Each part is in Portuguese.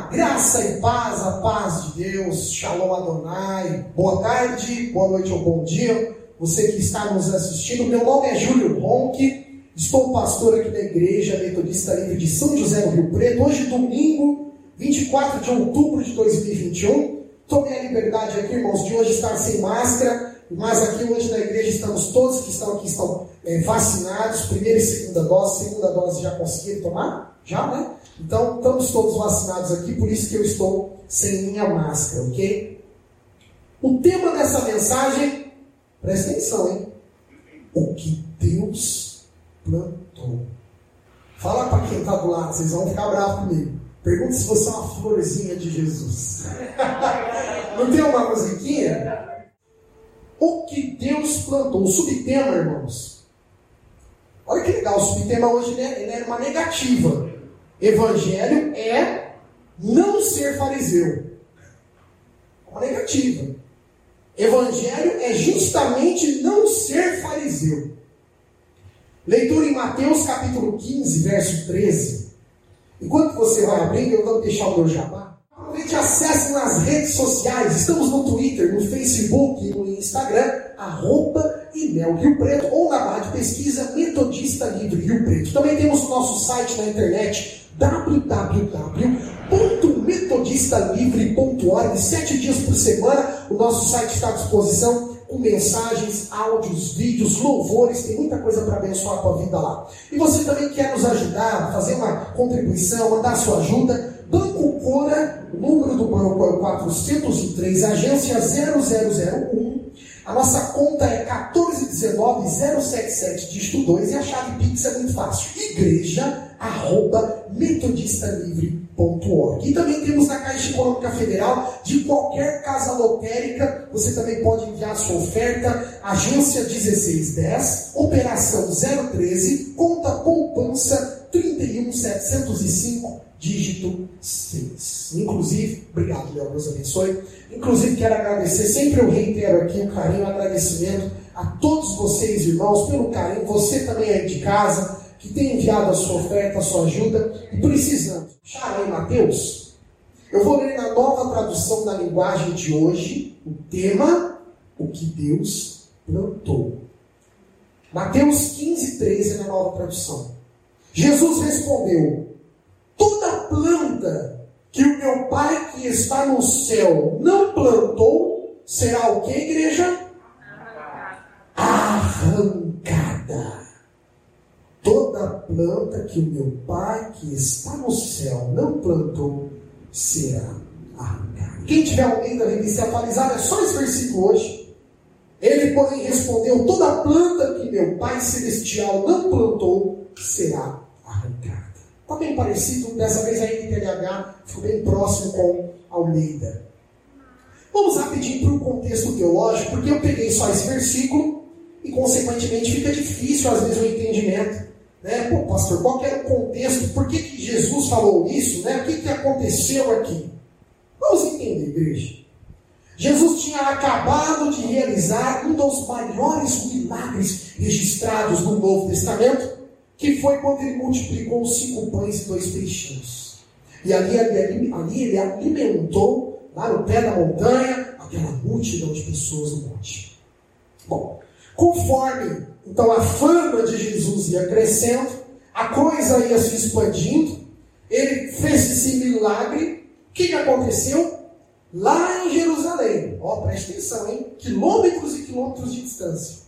Graça e paz, a paz de Deus, Shalom Adonai, boa tarde, boa noite ou bom dia, você que está nos assistindo. Meu nome é Júlio Ronque, estou pastor aqui da Igreja Metodista Livre de São José do Rio Preto. Hoje, domingo, 24 de outubro de 2021, tomei a liberdade aqui, irmãos, de hoje estar sem máscara, mas aqui hoje na igreja estamos todos que estão aqui, estão vacinados, primeira e segunda dose já conseguiram tomar? Já, né? Então, estamos todos vacinados aqui, por isso que eu estou sem minha máscara, ok? O tema dessa mensagem, presta atenção, hein? O que Deus plantou. Fala para quem está do lado, vocês vão ficar bravos comigo. Pergunta se você é uma florzinha de Jesus. Não tem uma musiquinha? O que Deus plantou. O subtema, irmãos. Olha que legal, o subtema hoje ele é uma negativa. Evangelho é não ser fariseu. Uma negativa. Evangelho é justamente não ser fariseu. Leitura em Mateus capítulo 15, verso 13. Enquanto você vai abrindo, eu vou deixar o meu jabá. Aproveite e acesse nas redes sociais. Estamos no Twitter, no Facebook e no Instagram, @IMEL Rio Preto, ou na barra de pesquisa Metodista Livre Rio Preto. Também temos o nosso site na internet, www.metodistalivre.org. 7 dias por semana, o nosso site está à disposição, com mensagens, áudios, vídeos, louvores, tem muita coisa para abençoar a tua vida lá. E você também quer nos ajudar, fazer uma contribuição, mandar sua ajuda? Banco Cora, o número do banco é o 403, agência 0001. A nossa conta é 1419077, dígito 2, e a chave Pix é muito fácil. igreja@metodistalivre.org. E também temos na Caixa Econômica Federal, de qualquer casa lotérica, você também pode enviar sua oferta, agência 1610, operação 013, conta poupança 31705, dígito 6. Inclusive, obrigado, Léo, Deus abençoe. Inclusive, quero agradecer, sempre eu reitero aqui o carinho, o agradecimento a todos vocês, irmãos, pelo carinho. Você também aí de casa, que tem enviado a sua oferta, a sua ajuda, e precisamos. Acharam aí, Mateus? Eu vou ler na nova tradução da linguagem de hoje, o tema, o que Deus plantou. Mateus 15:13 na nova tradução. Jesus respondeu: toda planta que o meu Pai que está no céu não plantou, será o que, igreja? Arrancada. Toda planta que o meu Pai que está no céu não plantou, será arrancada. Quem tiver alguém da revista atualizada, é só esse versículo hoje. Ele, porém, respondeu: toda planta que meu Pai celestial não plantou, será arrancada. Está bem parecido, dessa vez a NTLH ficou bem próximo com Almeida. Vamos rapidinho para o contexto teológico, porque eu peguei só esse versículo e, consequentemente, fica difícil às vezes o entendimento. Né? Pô, pastor, qual que era o contexto? Por que Jesus falou isso? Né? O que aconteceu aqui? Vamos entender, igreja. Jesus tinha acabado de realizar um dos maiores milagres registrados no Novo Testamento, que foi quando ele multiplicou os 5 pães e 2 peixinhos. E ali ele alimentou, lá no pé da montanha, aquela multidão de pessoas no monte. Bom, conforme então a fama de Jesus ia crescendo, a coisa ia se expandindo, ele fez esse milagre. O que aconteceu? Lá em Jerusalém, preste atenção, hein? Quilômetros e quilômetros de distância.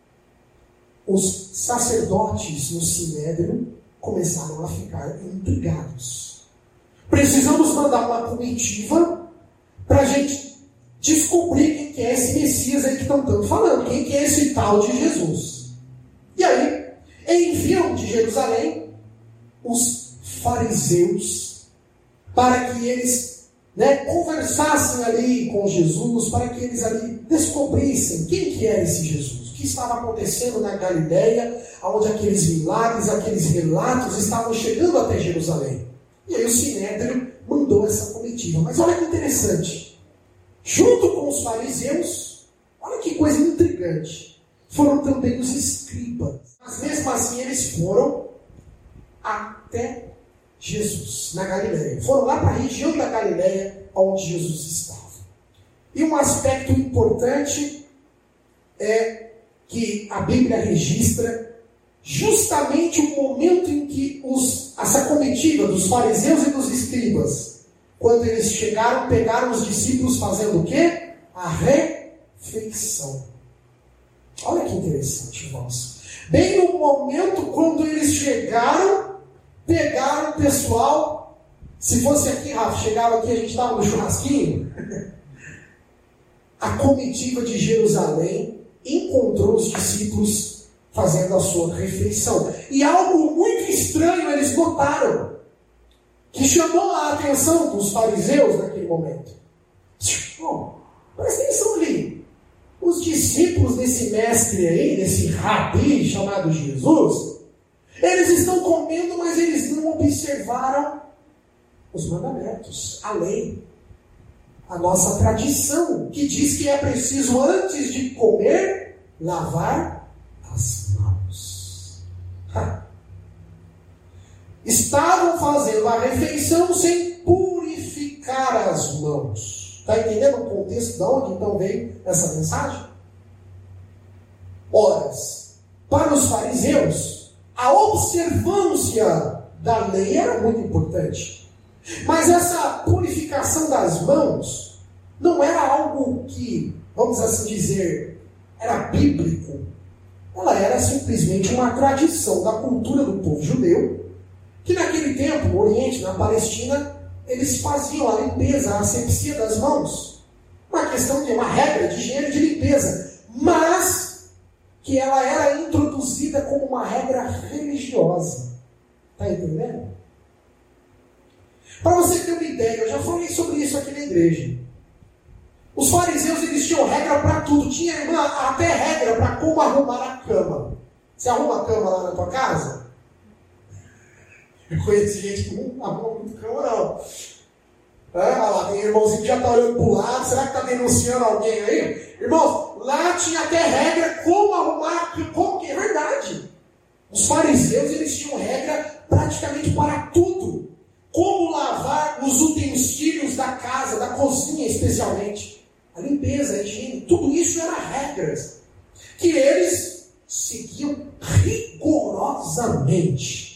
Os sacerdotes no Sinédrio começaram a ficar intrigados. Precisamos mandar uma comitiva para a gente descobrir quem que é esse Messias aí que estão tanto falando, quem que é esse tal de Jesus. E aí, enviam de Jerusalém os fariseus para que eles conversassem ali com Jesus, para que eles ali descobrissem quem que era esse Jesus. O que estava acontecendo na Galileia, onde aqueles milagres, aqueles relatos estavam chegando até Jerusalém. E aí o Sinédrio mandou essa comitiva. Mas olha que interessante. Junto com os fariseus, olha que coisa intrigante, foram também os escribas. Mas mesmo assim eles foram até Jesus, na Galileia. Foram lá para a região da Galileia, onde Jesus estava. E um aspecto importante é que a Bíblia registra justamente o momento em que essa comitiva dos fariseus e dos escribas, quando eles chegaram, pegaram os discípulos fazendo o quê? A refeição. Olha que interessante, irmãos. Bem no momento quando eles chegaram, pegaram o pessoal. Se fosse aqui, Rafa, chegava aqui, a gente estava no churrasquinho. A comitiva de Jerusalém encontrou os discípulos fazendo a sua refeição. E algo muito estranho eles notaram, que chamou a atenção dos fariseus naquele momento. Presta atenção ali. Os discípulos desse mestre aí, desse rabi chamado Jesus, eles estão comendo, mas eles não observaram os mandamentos, a lei, a nossa tradição, que diz que é preciso, antes de comer, lavar as mãos. Estavam fazendo a refeição sem purificar as mãos. Está entendendo o contexto de onde então veio essa mensagem? Ora, para os fariseus, a observância da lei era muito importante. Mas essa purificação das mãos não era algo que, vamos assim dizer, era bíblico. Ela era simplesmente uma tradição da cultura do povo judeu, que naquele tempo, no Oriente, na Palestina, eles faziam a limpeza, a asepsia das mãos. Uma questão de uma regra de higiene de limpeza, mas que ela era introduzida como uma regra religiosa. Está entendendo? Para você ter uma ideia, eu já falei sobre isso aqui na igreja. Os fariseus, eles tinham regra para tudo. Tinha até regra para como arrumar a cama. Você arruma a cama lá na tua casa? Eu conheci gente que não arruma muito cama, não. Olha lá, tem irmãozinho que já está olhando para o lado. Será que está denunciando alguém aí? Irmãos, lá tinha até regra como arrumar, como que é verdade. Os fariseus, eles tinham regra praticamente para tudo. Como lavar os utensílios da casa, da cozinha especialmente. A limpeza, a higiene, tudo isso era regras que eles seguiam rigorosamente.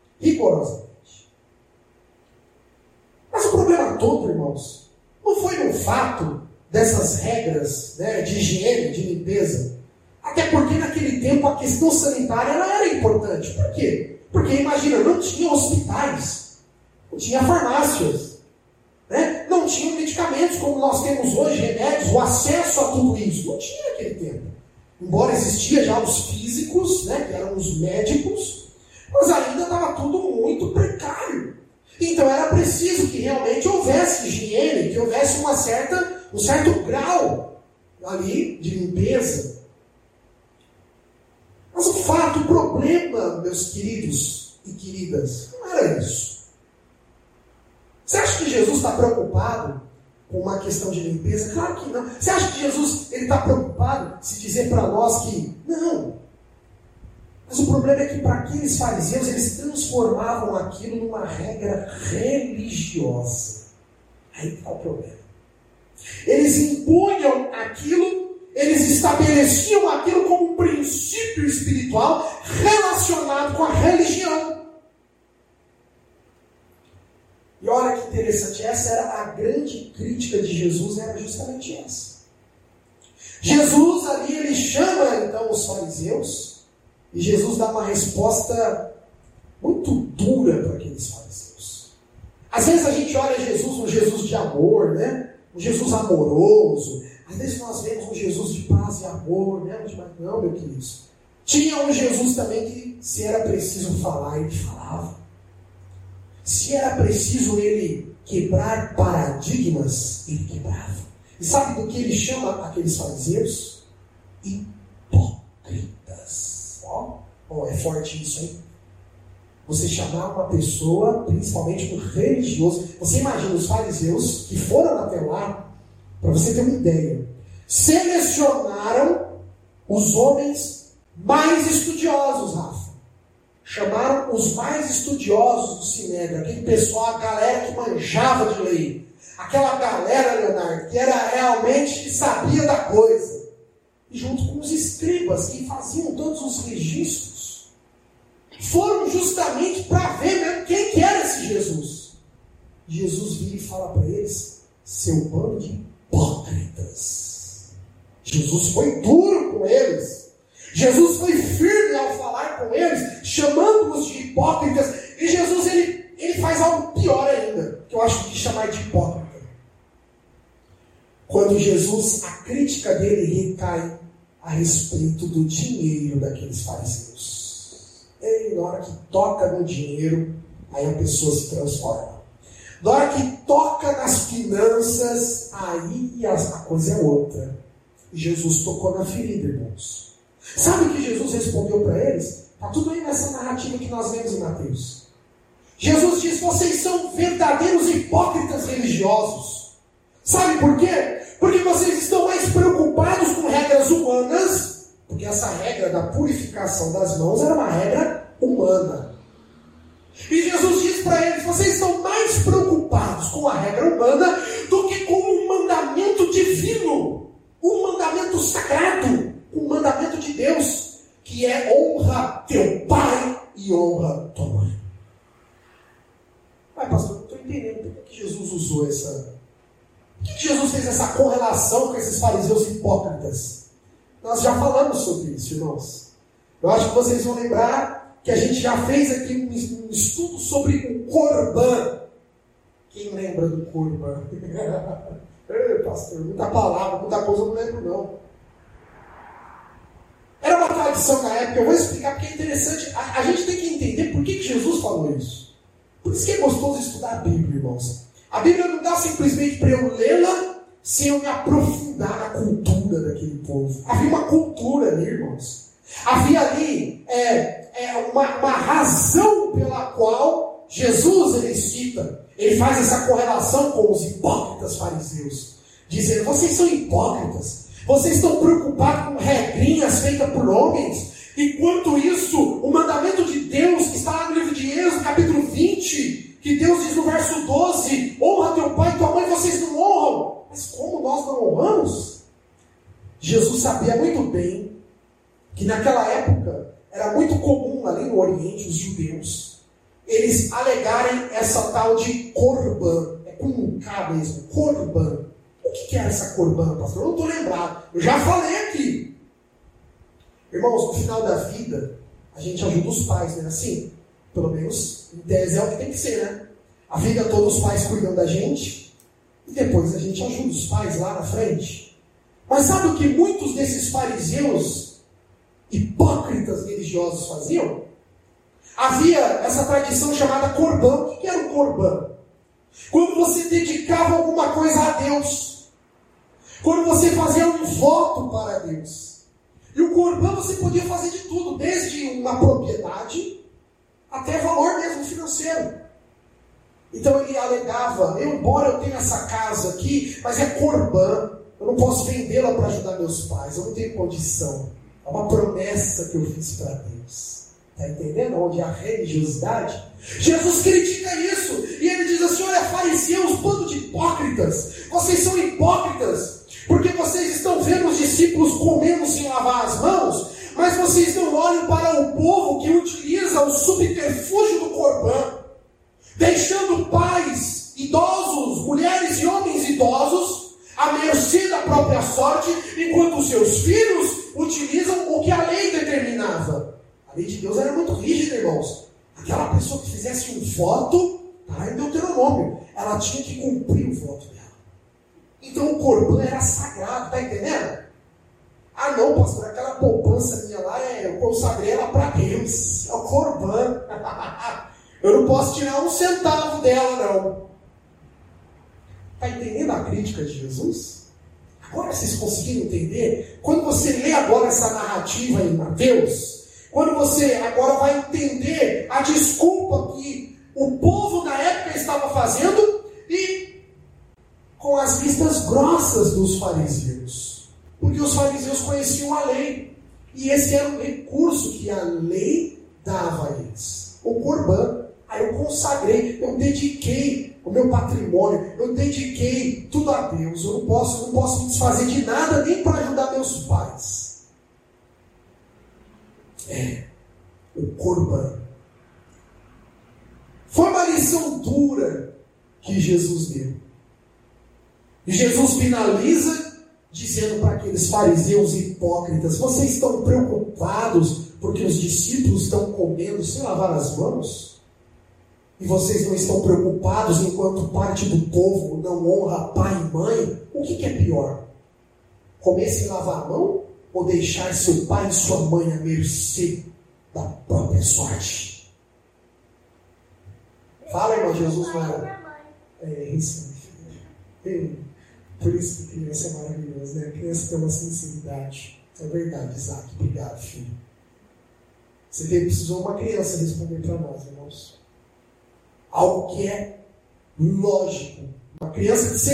Mas o problema todo, irmãos, não foi no fato dessas regras, né, de higiene, de limpeza. Até porque naquele tempo a questão sanitária ela era importante. Por quê? Porque imagina, não tinha hospitais, não tinha farmácias, né? Não tinha medicamentos como nós temos hoje, remédios, o acesso a tudo isso. Não tinha naquele tempo. Embora existia já os físicos, né, que eram os médicos, mas ainda estava tudo muito precário. Então era preciso que realmente houvesse higiene, que houvesse um certo grau ali de limpeza. Mas o problema, meus queridos e queridas, não era isso. Você acha que Jesus está preocupado com uma questão de limpeza? Claro que não. Você acha que Jesus está preocupado se dizer para nós que não? Mas o problema é que para aqueles fariseus, eles transformavam aquilo numa regra religiosa. Aí está o problema. Eles impunham aquilo, eles estabeleciam aquilo como um princípio espiritual relacionado com a religião. E olha que interessante, essa era a grande crítica de Jesus, era justamente essa. Jesus ali, ele chama então os fariseus, e Jesus dá uma resposta muito dura para aqueles fariseus. Às vezes a gente olha Jesus, um Jesus de amor, né? Um Jesus amoroso. Às vezes nós vemos um Jesus de paz e amor, né? Mas não, meu querido. Tinha um Jesus também que, se era preciso falar, ele falava. Se era preciso ele quebrar paradigmas, ele quebrava. E sabe do que ele chama aqueles fariseus? Hipócritas. É forte isso, hein? Você chamar uma pessoa, principalmente um religioso. Você imagina os fariseus que foram até lá, para você ter uma ideia, selecionaram os homens mais estudiosos, Rafa. chamaram os mais estudiosos do Sinédrio, aquele pessoal, a galera que manjava de lei, aquela galera, Leonardo, que era realmente, que sabia da coisa, e junto com os escribas, que faziam todos os registros, foram justamente para ver mesmo quem que era esse Jesus. Jesus vira e fala para eles: seu bando de hipócritas. Jesus foi duro com eles. Jesus foi firme ao falar com eles, chamando-os de hipócritas. E Jesus, ele faz algo pior ainda, que eu acho que chamar de hipócrita. Quando Jesus, a crítica dele recai a respeito do dinheiro daqueles fariseus. Ele, na hora que toca no dinheiro, aí a pessoa se transforma. Na hora que toca nas finanças, aí a coisa é outra. E Jesus tocou na ferida, irmãos. Sabe o que Jesus respondeu para eles? Está tudo aí nessa narrativa que nós vemos em Mateus. Jesus diz: vocês são verdadeiros hipócritas religiosos. Sabe por quê? Porque vocês estão mais preocupados com regras humanas, porque essa regra da purificação das mãos era uma regra humana. E Jesus diz para eles: vocês estão mais preocupados com a regra humana do que com um mandamento divino, um mandamento sagrado, um mandamento de Deus, que é: honra teu pai e honra tua mãe. Mas pastor, não estou entendendo por que Jesus usou essa... Por que Jesus fez essa correlação com esses fariseus hipócritas? Nós já falamos sobre isso, irmãos. Eu acho que vocês vão lembrar que a gente já fez aqui um estudo sobre o Corban. Quem lembra do Corban? Pastor, muita palavra, muita coisa eu não lembro não. Era uma tradição na época, eu vou explicar porque é interessante. A gente tem que entender por que Jesus falou isso. Por isso que é gostoso estudar a Bíblia, irmãos. A Bíblia não dá simplesmente para eu lê-la sem eu me aprofundar na cultura daquele povo. Havia uma cultura ali, irmãos. Havia ali uma razão pela qual Jesus, ele cita, ele faz essa correlação com os hipócritas fariseus, dizendo: vocês são hipócritas, vocês estão preocupados com regrinhas feitas por homens, enquanto isso, o mandamento de Deus, que está lá no livro de Êxodo, capítulo 20, que Deus diz no verso 12: honra teu pai e tua mãe, vocês não honram. Mas como nós não honramos? Jesus sabia muito bem que naquela época era muito comum ali no Oriente, os judeus, eles alegarem essa tal de Corban. É com um K mesmo, Corban. O que era essa Corban, pastor? Eu não estou lembrado. Eu já falei aqui. Irmãos, no final da vida, a gente ajuda os pais, né? Assim, pelo menos, em tese é o que tem que ser, né? A vida toda os pais cuidam da gente, e depois a gente ajuda os pais lá na frente. Mas sabe o que muitos desses fariseus hipócritas religiosos faziam? Havia essa tradição chamada Corban. O que era o Corban? Quando você dedicava alguma coisa a Deus, quando você fazia um voto para Deus. E o Corban você podia fazer de tudo, desde uma propriedade até valor mesmo financeiro. Então ele alegava: embora eu tenha essa casa aqui, mas é Corban, eu não posso vendê-la para ajudar meus pais, eu não tenho condição. É uma promessa que eu fiz para Deus. Está entendendo onde é a religiosidade? Jesus critica isso, e ele diz assim: olha, fariseus, bando de hipócritas, vocês são hipócritas, porque vocês estão vendo os discípulos comendo sem lavar as mãos, mas vocês não olham para o povo que utiliza o subterfúgio do Corban, deixando pais idosos, mulheres e homens idosos à mercê da própria sorte, enquanto os seus filhos utilizam o que a lei determinava. A lei de Deus era muito rígida, irmãos. Aquela pessoa que fizesse um voto, está em Deuteronômio, ela tinha que cumprir o voto dela. Então o Corban era sagrado, está entendendo? Ah não, pastor, aquela poupança minha lá, eu consagrei ela para Deus. É o Corban. Eu não posso tirar um centavo dela, não. Está entendendo a crítica de Jesus? Agora vocês conseguiram entender? Quando você lê agora essa narrativa em Mateus, quando você agora vai entender a desculpa que o povo na época estava fazendo, e com as vistas grossas dos fariseus. Porque os fariseus conheciam a lei. E esse era um recurso que a lei dava a eles? O Corban. Aí eu consagrei, eu dediquei o meu patrimônio, eu dediquei tudo a Deus. Eu não posso me desfazer de nada nem para ajudar meus pais. O Corban. Foi uma lição dura que Jesus deu. E Jesus finaliza dizendo para aqueles fariseus hipócritas: vocês estão preocupados porque os discípulos estão comendo sem lavar as mãos? E vocês não estão preocupados enquanto parte do povo não honra pai e mãe? O que é pior? Comer sem lavar a mão ou deixar seu pai e sua mãe à mercê da própria sorte? Fala, irmão, Jesus não era. Isso. Por isso que criança é maravilhosa, né? A criança tem uma sinceridade. É verdade, Isaac. Obrigado, filho. Você precisou uma criança responder para nós, irmãos. Algo que é lógico. Uma criança de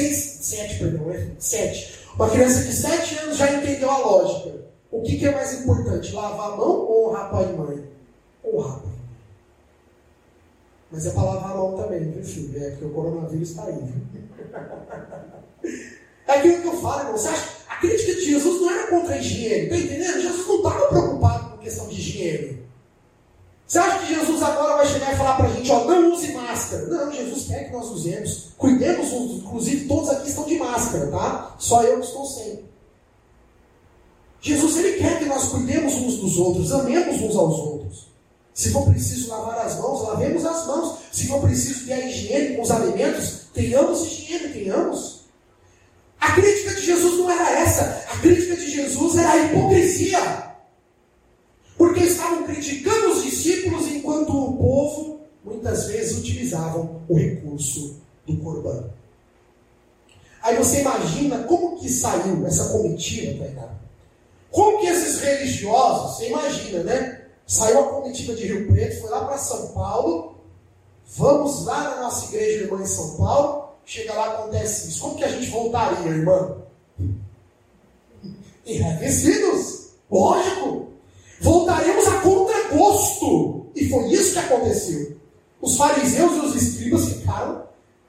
7. Uma criança de 7 anos já entendeu a lógica. O que é mais importante? Lavar a mão ou honrar pai e mãe? Honrar pai e mãe. Mas é para lavar a mão também, viu, filho? Porque o coronavírus está aí, viu? É aquilo que eu falo, irmão. Você acha? A crítica de Jesus não era contra a higiene. Está entendendo? Jesus não estava preocupado com questão de higiene. Você acha que Jesus agora vai chegar e falar para a gente, não use máscara? Não, Jesus quer que nós usemos. Cuidemos uns, inclusive todos aqui estão de máscara, tá? Só eu que estou sem. Jesus, ele quer que nós cuidemos uns dos outros, amemos uns aos outros. Se for preciso lavar as mãos, lavemos as mãos. Se for preciso ter a higiene com os alimentos, tenhamos higiene, tenhamos. A crítica de Jesus não era essa. A crítica de Jesus era a hipocrisia. Porque estavam criticando os discípulos enquanto o povo, muitas vezes, utilizavam o recurso do Corban. Aí você imagina como que saiu essa comitiva, Tainá? Como que esses religiosos, você imagina, né? Saiu a comitiva de Rio Preto, foi lá para São Paulo, vamos lá na nossa igreja irmã em São Paulo, chega lá, acontece isso. Como que a gente voltaria, irmã? Enraivecidos, lógico. Voltaremos a contragosto. E foi isso que aconteceu. Os fariseus e os escribas ficaram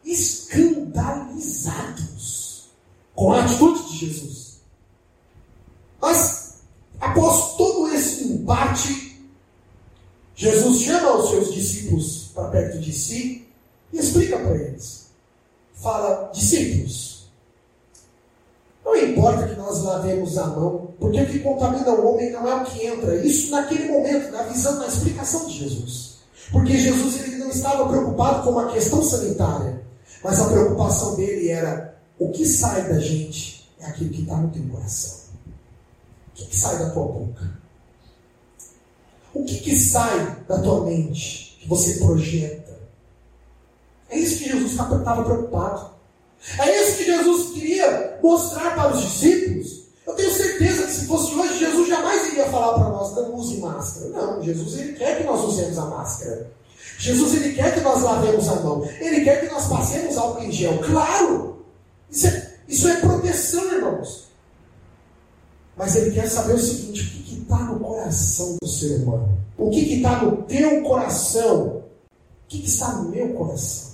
escandalizados com a atitude de Jesus. Mas, após todo esse embate, Jesus chama os seus discípulos para perto de si e explica para eles. Fala: discípulos, não importa que nós lavemos a mão, porque o que contamina o homem não é o que entra. Isso naquele momento, na visão, na explicação de Jesus. Porque Jesus, ele não estava preocupado com uma questão sanitária, mas a preocupação dele era: o que sai da gente é aquilo que está no teu coração. O que sai da tua boca? O que sai da tua mente, que você projeta? É isso que Jesus estava preocupado. É isso que Jesus queria mostrar para os discípulos. Eu tenho certeza que se fosse hoje, Jesus jamais iria falar para nós: não use máscara. Não, Jesus, ele quer que nós usemos a máscara. Jesus, ele quer que nós lavemos a mão. Ele quer que nós passemos álcool em gel. Claro! Isso é proteção, irmãos. Mas ele quer saber o seguinte: o que está no coração do ser humano? O que está no teu coração? O que está no meu coração?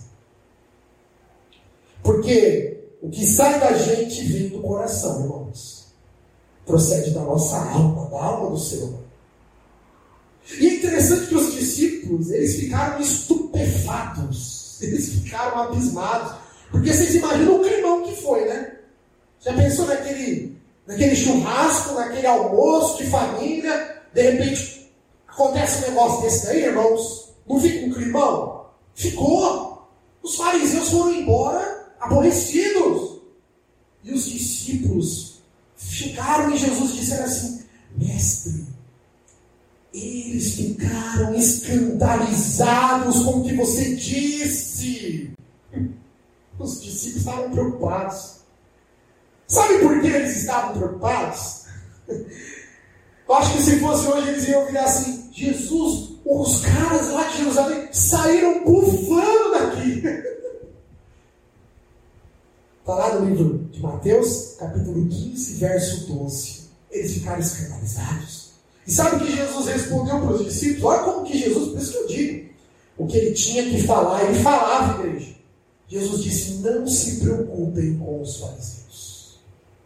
Porque o que sai da gente vem do coração, irmãos. Procede da nossa alma, da alma do ser humano. E é interessante que os discípulos, eles ficaram estupefatos. Eles ficaram abismados. Porque vocês imaginam o climão que foi, né? Já pensou naquele churrasco, naquele almoço de família, de repente acontece um negócio desse daí, irmãos? Não fica um climão? Ficou. Os fariseus foram embora aborrecidos. E os discípulos ficaram, e Jesus disse assim: mestre, eles ficaram escandalizados com o que você disse. Os discípulos estavam preocupados. Sabe por que eles estavam preocupados? Eu acho que se fosse hoje eles iam virar assim: Jesus, os caras lá de Jerusalém saíram bufando daqui. Está lá no livro de Mateus, capítulo 15, verso 12. Eles ficaram escandalizados. E sabe o que Jesus respondeu para os discípulos? Olha como que Jesus, por isso que eu digo, o que ele tinha que falar, ele falava, igreja. Jesus disse, não se preocupem com os fariseus.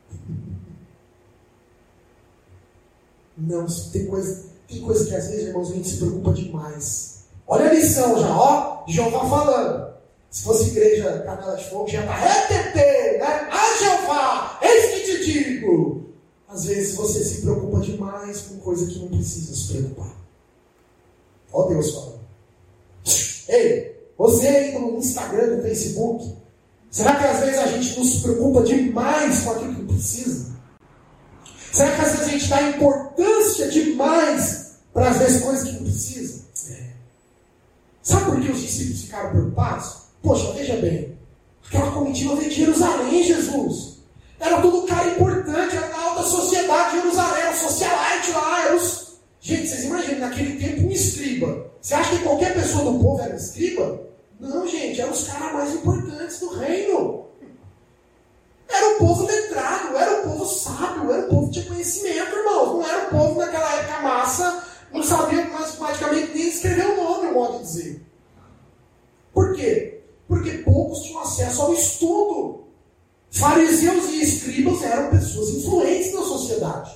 Não, tem coisa que às vezes, irmãos, a gente se preocupa demais. Olha a lição já, ó, Jeová falando. Se fosse igreja Canela de Fogo, já está retetê, né? Ah, Jeová, eis que te digo. Às vezes você se preocupa demais com coisa que não precisa se preocupar. Ó Deus falando. Ei, você aí no Instagram, no Facebook, será que às vezes a gente não se preocupa demais com aquilo que precisa? Será que às vezes a gente dá importância demais para às vezes coisas que não precisa? Sabe por que os discípulos ficaram preocupados? Poxa, veja bem, aquela comitiva veio de Jerusalém, Jesus. Era tudo cara importante, era da alta sociedade de Jerusalém, era o socialite lá, era os... Gente, vocês imaginam, naquele tempo um escriba. Você acha que qualquer pessoa do povo era escriba? Não, gente, eram os caras mais importantes do reino. Era o povo letrado, era o povo sábio, era o povo que tinha conhecimento, irmãos. Não era o povo naquela época massa, não sabia praticamente nem escrever o nome, eu modo de dizer. Por quê? Porque poucos tinham acesso ao estudo. Fariseus e escribas eram pessoas influentes na sociedade.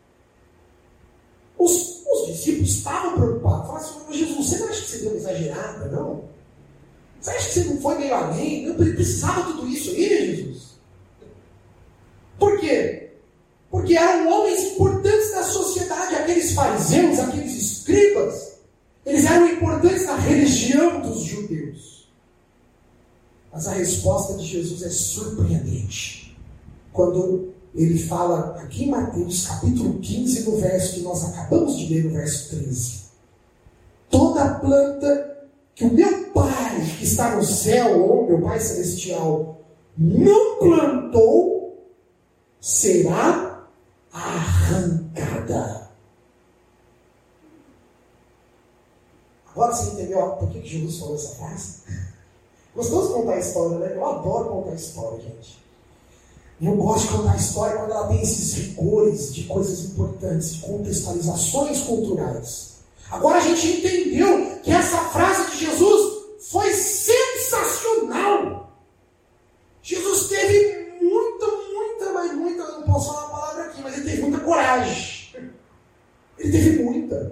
Os discípulos estavam preocupados. Falaram assim, Jesus, você não acha que você deu uma exagerada, não? Você acha que você não foi meio além? Não precisava tudo isso aí, Jesus? Por quê? Porque eram homens importantes da sociedade. Aqueles fariseus, aqueles escribas, eles eram importantes na religião dos judeus. Mas a resposta de Jesus é surpreendente. Quando ele fala aqui em Mateus, capítulo 15, no verso que nós acabamos de ler, no verso 13. Toda planta que o meu Pai, que está no céu, ou meu Pai celestial, não plantou, será arrancada. Agora você entendeu por que Jesus falou essa frase? Gostoso contar a história, né? Eu adoro contar a história, gente. E eu gosto de contar a história quando ela tem esses rigores de coisas importantes, de contextualizações culturais. Agora a gente entendeu que essa frase de Jesus foi sensacional. Jesus teve muita, não posso falar a palavra aqui, mas ele teve muita coragem. Ele teve muita.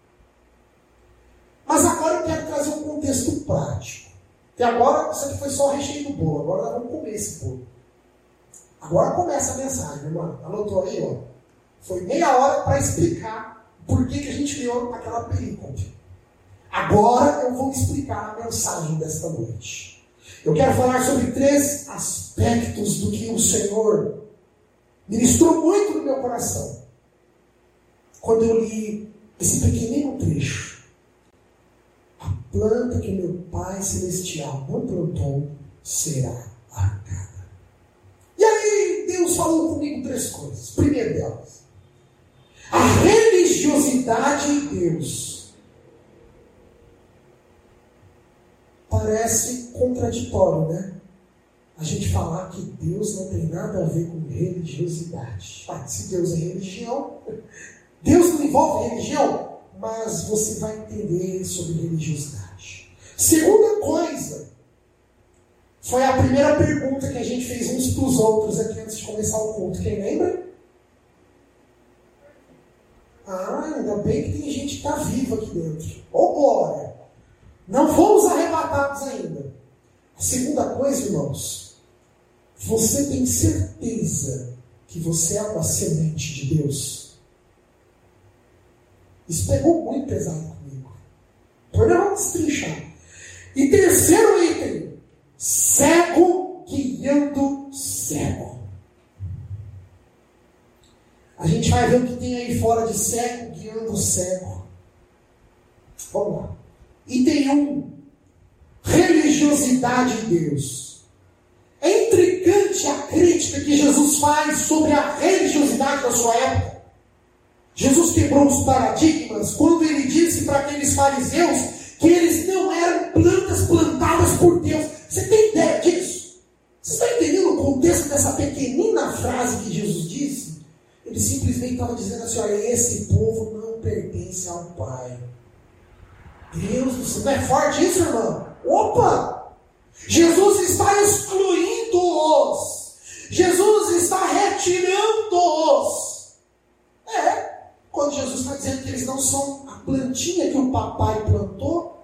Mas agora eu quero trazer um contexto prático. Porque agora isso aqui foi só o recheio do bolo. Agora nós vamos comer esse bolo. Agora começa a mensagem, irmão. Anotou aí, ó. Foi meia hora para explicar por que a gente leu aquela perícope. Agora eu vou explicar a mensagem desta noite. Eu quero falar sobre 3 aspectos do que o Senhor ministrou muito no meu coração quando eu li esse pequenino trecho. A planta que meu Pai Celestial não plantou será arrancada. E aí Deus falou comigo 3 coisas. Primeira delas, a religiosidade em Deus. Parece contraditório, né? A gente falar que Deus não tem nada a ver com religiosidade. Se Deus é religião, Deus não envolve religião, mas você vai entender sobre religiosidade. Segunda coisa, foi a primeira pergunta que a gente fez uns para os outros aqui antes de começar o culto. Quem lembra? Ainda bem que tem gente que está viva aqui dentro. Ô glória! Não fomos arrebatados ainda. A segunda coisa, irmãos, você tem certeza que você é uma semente de Deus? Isso pegou muito pesado comigo. Por não destrinchar. E terceiro item, cego guiando cego. A gente vai ver o que tem aí fora de cego guiando cego. Vamos lá. Item 1. Religiosidade em Deus. É intrigante a crítica que Jesus faz sobre a religiosidade da sua época. Jesus quebrou os paradigmas quando ele disse para aqueles fariseus que eles não eram plantas plantadas por Deus. Você tem ideia disso? Você está entendendo o contexto dessa pequenina frase que Jesus disse? Ele simplesmente estava dizendo assim, olha, esse povo não pertence ao Pai. Deus do céu, não é forte isso, irmão? Opa! Jesus está excluindo-os. Jesus está retirando-os. Quando Jesus está dizendo que eles não são a plantinha que o papai plantou,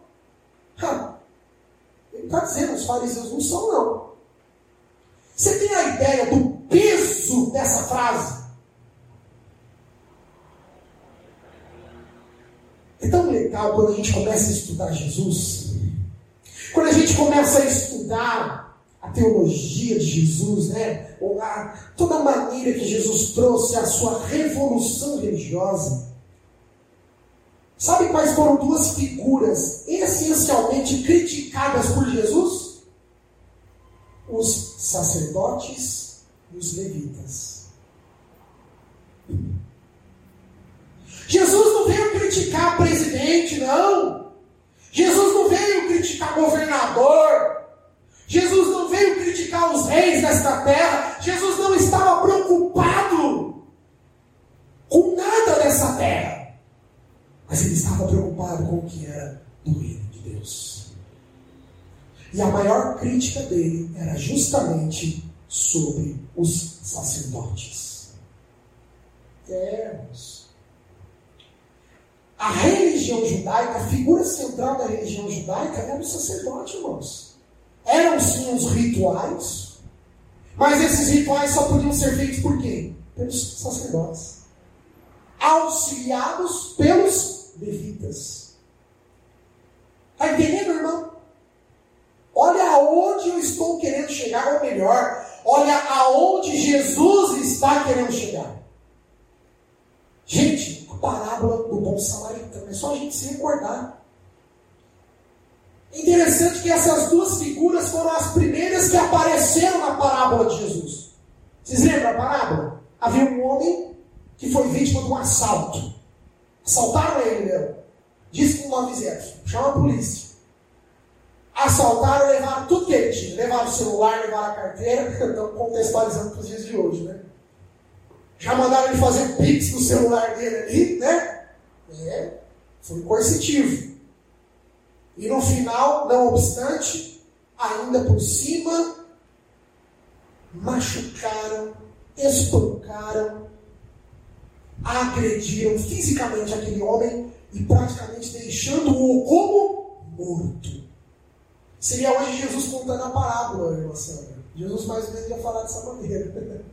ele está dizendo, os fariseus não são, não. Você tem a ideia do peso dessa frase? É tão legal quando a gente começa a estudar Jesus, quando a gente começa a estudar a teologia de Jesus, né? Ou toda a maneira que Jesus trouxe a sua revolução religiosa. Sabe quais foram duas figuras essencialmente criticadas por Jesus? Os sacerdotes e os levitas. Jesus não veio criticar presidente, não. Jesus não veio criticar governador. Jesus não veio criticar os reis desta terra. Jesus não estava preocupado com nada dessa terra. Mas ele estava preocupado com o que era do reino de Deus. E a maior crítica dele era justamente sobre os sacerdotes. A religião judaica, a figura central da religião judaica era o sacerdote, irmãos. Eram sim os rituais, mas esses rituais só podiam ser feitos por quem? Pelos sacerdotes. Auxiliados pelos levitas. Está entendendo, irmão? Olha aonde eu estou querendo chegar, ou melhor, olha aonde Jesus está querendo chegar. Gente, a parábola do bom samaritano, é só a gente se recordar. Interessante que essas duas figuras foram as primeiras que apareceram na parábola de Jesus. Vocês lembram a parábola? Havia um homem que foi vítima de um assalto. Assaltaram ele, meu. Disse com 9-0. Chama a polícia. Assaltaram, levaram tudo que ele tinha. Levaram o celular, levaram a carteira. Estamos contextualizando para os dias de hoje, né? Já mandaram ele fazer um pix no celular dele ali, né? Foi coercitivo. E no final, não obstante, ainda por cima, machucaram, espancaram, agrediram fisicamente aquele homem e praticamente deixando-o como morto. Seria hoje Jesus contando a parábola, irmã Sandra. Jesus mais ou menos ia falar dessa maneira.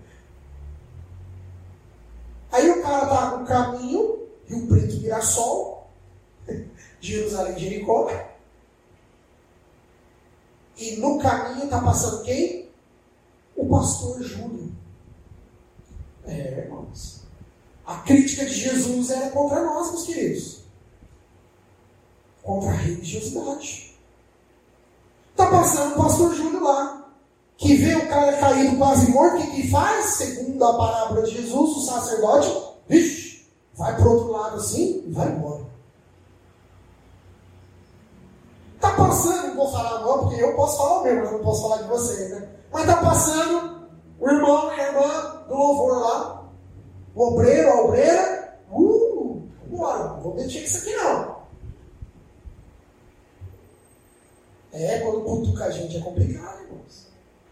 Aí o cara está no caminho, Rio Preto, Mirassol, Jerusalém, Jericó. E no caminho está passando quem? O pastor Júlio. Irmãos. A crítica de Jesus era contra nós, meus queridos. Contra a religiosidade. Está passando o pastor Júlio lá, que vê o cara caído quase morto, o que faz? Segundo a parábola de Jesus, o sacerdote, vai para o outro lado assim e vai embora. Está passando, não vou falar não, porque eu posso falar o mesmo, mas não posso falar de vocês, né? Mas está passando o irmão e a irmã do louvor lá, o obreiro, a obreira, bora, não vou mexer com isso aqui não. Quando cutuca a gente é complicado, irmãos.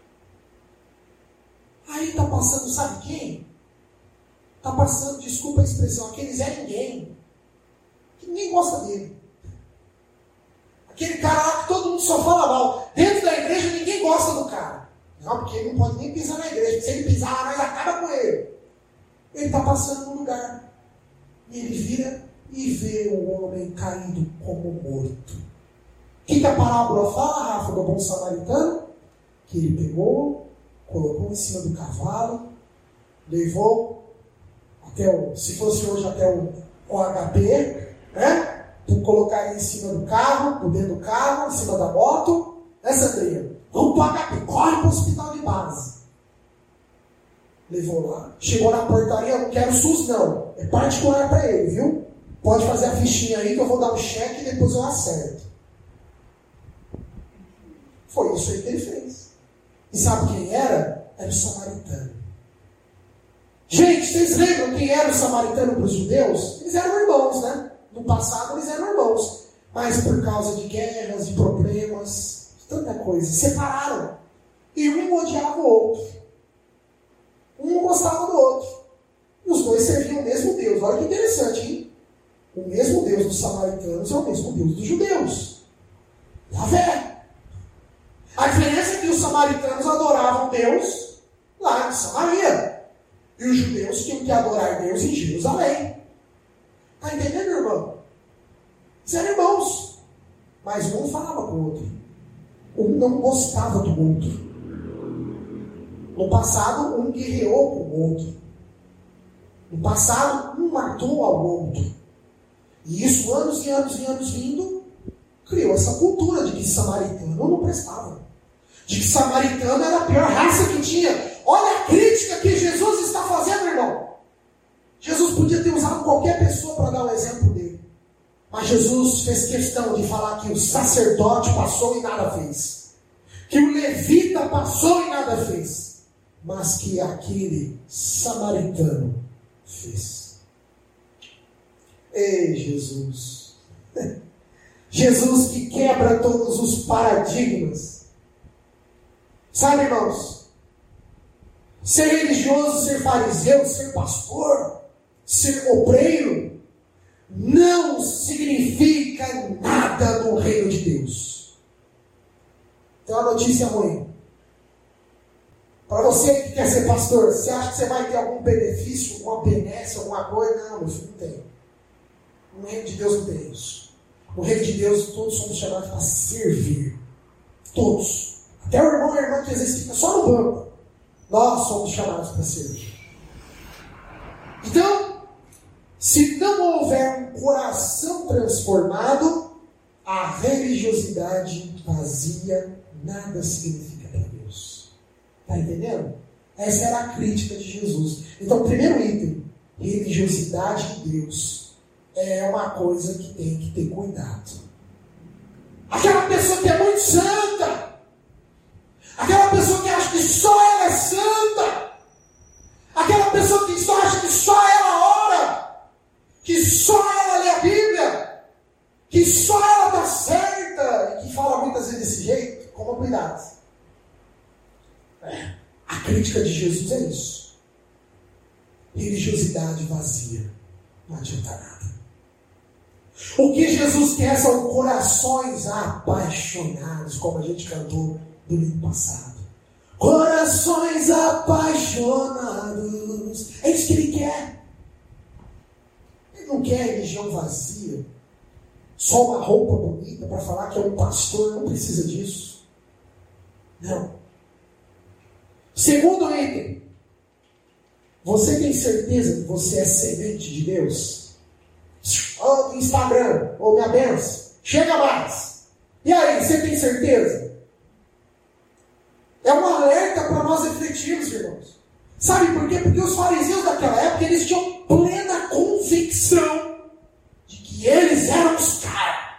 Aí está passando, sabe quem? Está passando, desculpa a expressão, aquele Zé Ninguém, que ninguém gosta dele. Aquele cara lá que todo mundo só fala mal. Dentro da igreja ninguém gosta do cara. Não, porque ele não pode nem pisar na igreja. Se ele pisar lá, nós acaba com ele. Ele está passando no lugar. E ele vira e vê o homem caído como morto. O que a parábola fala, Rafa, do bom samaritano? Que ele pegou, colocou em cima do cavalo, levou até se fosse hoje até o HP, né? Tu colocar ele em cima do carro, por dentro do carro, em cima da moto, né, Sandrinha? Vamos para o HP, corre para o hospital de base. Levou lá, chegou na portaria, não quero SUS não, é particular para ele, viu? Pode fazer a fichinha aí que eu vou dar um cheque e depois eu acerto. Foi isso aí que ele fez. E sabe quem era? Era o samaritano. Gente, vocês lembram quem era o samaritano para os judeus? Eles eram irmãos, né? No passado eles eram irmãos. Mas por causa de guerras, de problemas, tanta coisa, separaram. E um odiava o outro. Um não gostava do outro. E os dois serviam o mesmo Deus. Olha que interessante, hein? O mesmo Deus dos samaritanos é o mesmo Deus dos judeus. Yahvé. A diferença é que os samaritanos adoravam Deus lá em Samaria. E os judeus tinham que adorar Deus em Jerusalém. Está entendendo, irmão? Eles eram irmãos. Mas um não falava com o outro. Um não gostava do outro. No passado, um guerreou com o outro. No passado, um matou ao outro. E isso, anos e anos e anos vindo, criou essa cultura de que samaritano não prestava. De que samaritano era a pior raça que tinha. Olha a crítica que Jesus está fazendo, irmão. Jesus podia ter usado qualquer pessoa para dar um exemplo dele. Mas Jesus fez questão de falar que o sacerdote passou e nada fez. Que o levita passou e nada fez. Mas que aquele samaritano fez. Ei, Jesus. Jesus que quebra todos os paradigmas. Sabe, irmãos? Ser religioso, ser fariseu, ser pastor, ser obreiro, não significa nada no reino de Deus. Tem uma notícia ruim. Para você que quer ser pastor, você acha que você vai ter algum benefício, alguma benesse, alguma coisa? Não, meu filho, não tem. No reino de Deus não tem isso. No reino de Deus todos somos chamados para servir. Todos. Até o irmão e a irmã que às vezes fica só no banco. Nós somos chamados para servir. Então, se não houver um coração transformado, a religiosidade vazia nada significa para Deus. Está entendendo? Essa era a crítica de Jesus. Então, primeiro item, religiosidade de Deus é uma coisa que tem que ter cuidado. Aquela pessoa que é muito santa, aquela pessoa que acha que só ela é santa, aquela pessoa que só acha que só ela ora, que só ela lê a Bíblia, que só ela está certa, e que fala muitas vezes desse jeito, toma cuidado. A crítica de Jesus é isso. Religiosidade vazia não adianta nada. O que Jesus quer são corações apaixonados, como a gente cantou domingo passado. Corações apaixonados. É isso que Ele quer. Ele não quer religião vazia, só uma roupa bonita para falar que é um pastor. Não precisa disso. Não. Segundo item, você tem certeza que você é semente de Deus? Ó, Instagram, ou minha benção, chega mais. E aí, você tem certeza? É um alerta para nós refletirmos, irmãos. Sabe por quê? Porque os fariseus daquela época, eles tinham plena convicção de que eles eram os caras.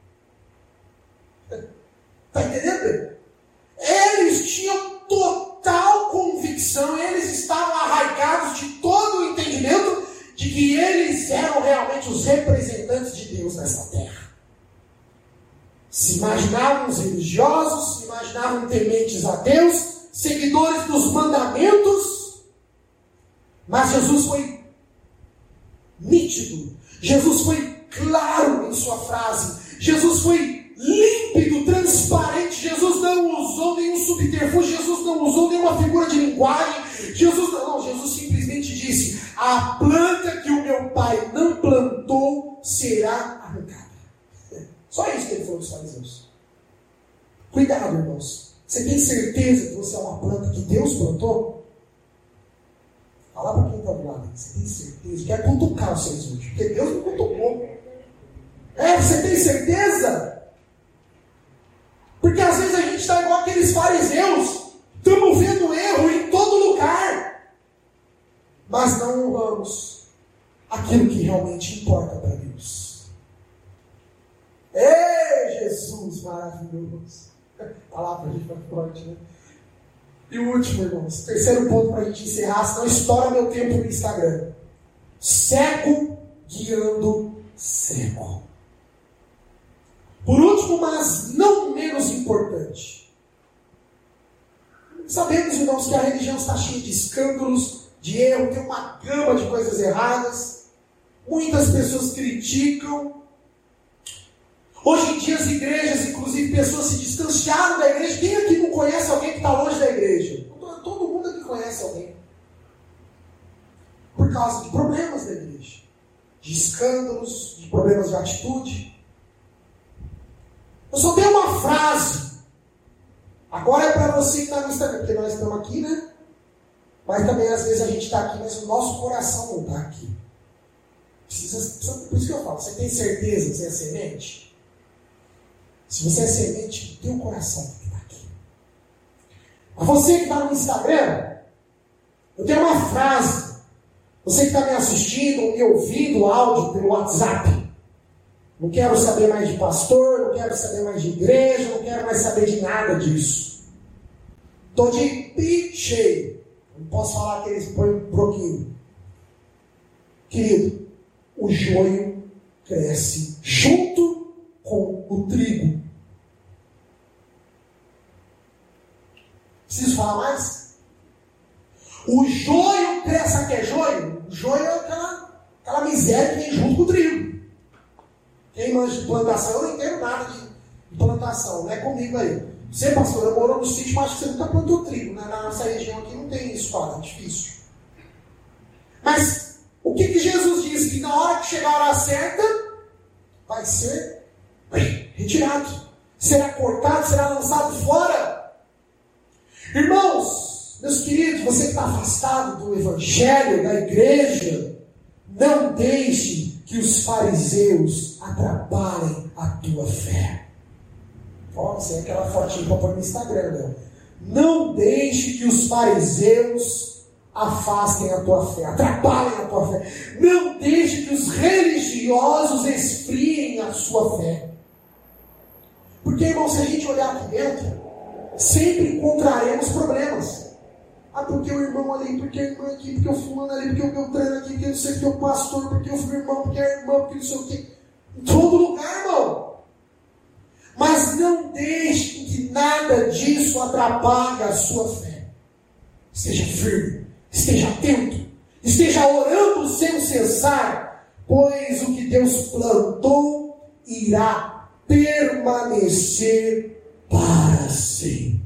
Está entendendo? Eles tinham total convicção, eles estavam arraigados de todo o entendimento de que eles eram realmente os representantes de Deus nessa terra. Se imaginavam os religiosos, se imaginavam tementes a Deus, seguidores dos mandamentos, mas Jesus foi nítido, Jesus foi claro em sua frase, Jesus foi límpido, transparente, Jesus não usou nenhum subterfúgio, Jesus não usou nenhuma figura de linguagem, Jesus simplesmente disse: a planta que o meu pai não plantou será arrancada. Só isso que ele falou dos fariseus. Cuidado, irmãos. Você tem certeza que você é uma planta que Deus plantou? Fala para quem está do lado. Você tem certeza? Quer cutucar vocês hoje, porque Deus não cutucou. Você tem certeza? Porque às vezes a gente está igual aqueles fariseus. Estamos vendo erro em todo lugar, mas não honramos aquilo que realmente importa para Deus. Ei, Jesus maravilhoso! A palavra a gente vai forte, né? E o último, irmãos, terceiro ponto para a gente encerrar, senão estoura meu tempo no Instagram. Cego guiando cego. Por último, mas não menos importante. Sabemos, irmãos, que a religião está cheia de escândalos, de erro, tem uma gama de coisas erradas. Muitas pessoas criticam. Hoje em dia as igrejas, inclusive pessoas se distanciaram da igreja. Quem aqui não conhece alguém que está longe da igreja? Todo mundo aqui conhece alguém. Por causa de problemas da igreja. De escândalos, de problemas de atitude. Eu só tenho uma frase. Agora é para você que está no Instagram, porque nós estamos aqui, né? Mas também às vezes a gente está aqui, mas o nosso coração não está aqui. Por isso que eu falo, você tem certeza que você é semente? Se você é semente, o teu coração tem que estar aqui. Mas você que está no Instagram, eu tenho uma frase. Você que está me assistindo, me ouvindo áudio pelo WhatsApp. Não quero saber mais de pastor, não quero saber mais de igreja, não quero mais saber de nada disso. Estou de pi cheio. Não posso falar que eles põem um broquinho. Querido, o joio cresce junto com o trigo. Preciso falar mais? O joio cresce, sabe o que é joio? O joio é aquela miséria que vem junto com o trigo. Quem manja de plantação, eu não entendo nada de plantação, não é comigo aí. Você, pastor, eu moro no sítio, mas acho que você nunca plantou trigo. Na nossa região aqui não tem isso, quase, é difícil. Mas o que Jesus disse? Que na hora que chegar a hora certa, vai ser retirado. Será cortado, será lançado fora. Irmãos, meus queridos, você que está afastado do evangelho, da igreja, não deixe que os fariseus atrapalhem a tua fé. Ó, isso é aquela fotinha para pôr no Instagram, né? Não deixe que os fariseus afastem a tua fé, atrapalhem a tua fé. Não deixe que os religiosos esfriem a sua fé. Porque, irmão, se a gente olhar aqui dentro, sempre encontraremos problemas. Ah, porque o irmão ali, porque a irmã aqui, porque o fulano ali, porque o Beltrano aqui, porque não sei o que, o pastor, porque o irmão, porque a irmã, porque não sei o que. Em todo lugar, irmão. Mas não deixe que nada disso atrapalhe a sua fé. Esteja firme, esteja atento, esteja orando sem cessar, pois o que Deus plantou irá permanecer para sempre.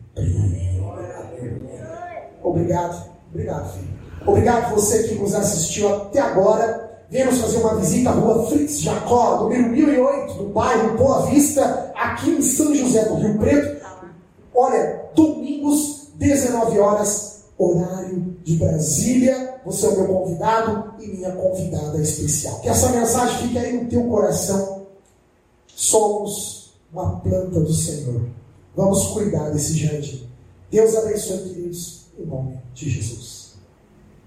Obrigado, filho. Obrigado você que nos assistiu até agora. Viemos fazer uma visita à rua Fritz Jacó, número 1008, do bairro Boa Vista, aqui em São José do Rio Preto. Olha, domingos, 19 horas, horário de Brasília. Você é o meu convidado e minha convidada especial. Que essa mensagem fique aí no teu coração. Somos uma planta do Senhor. Vamos cuidar desse jardim. Deus abençoe, queridos, em nome de Jesus.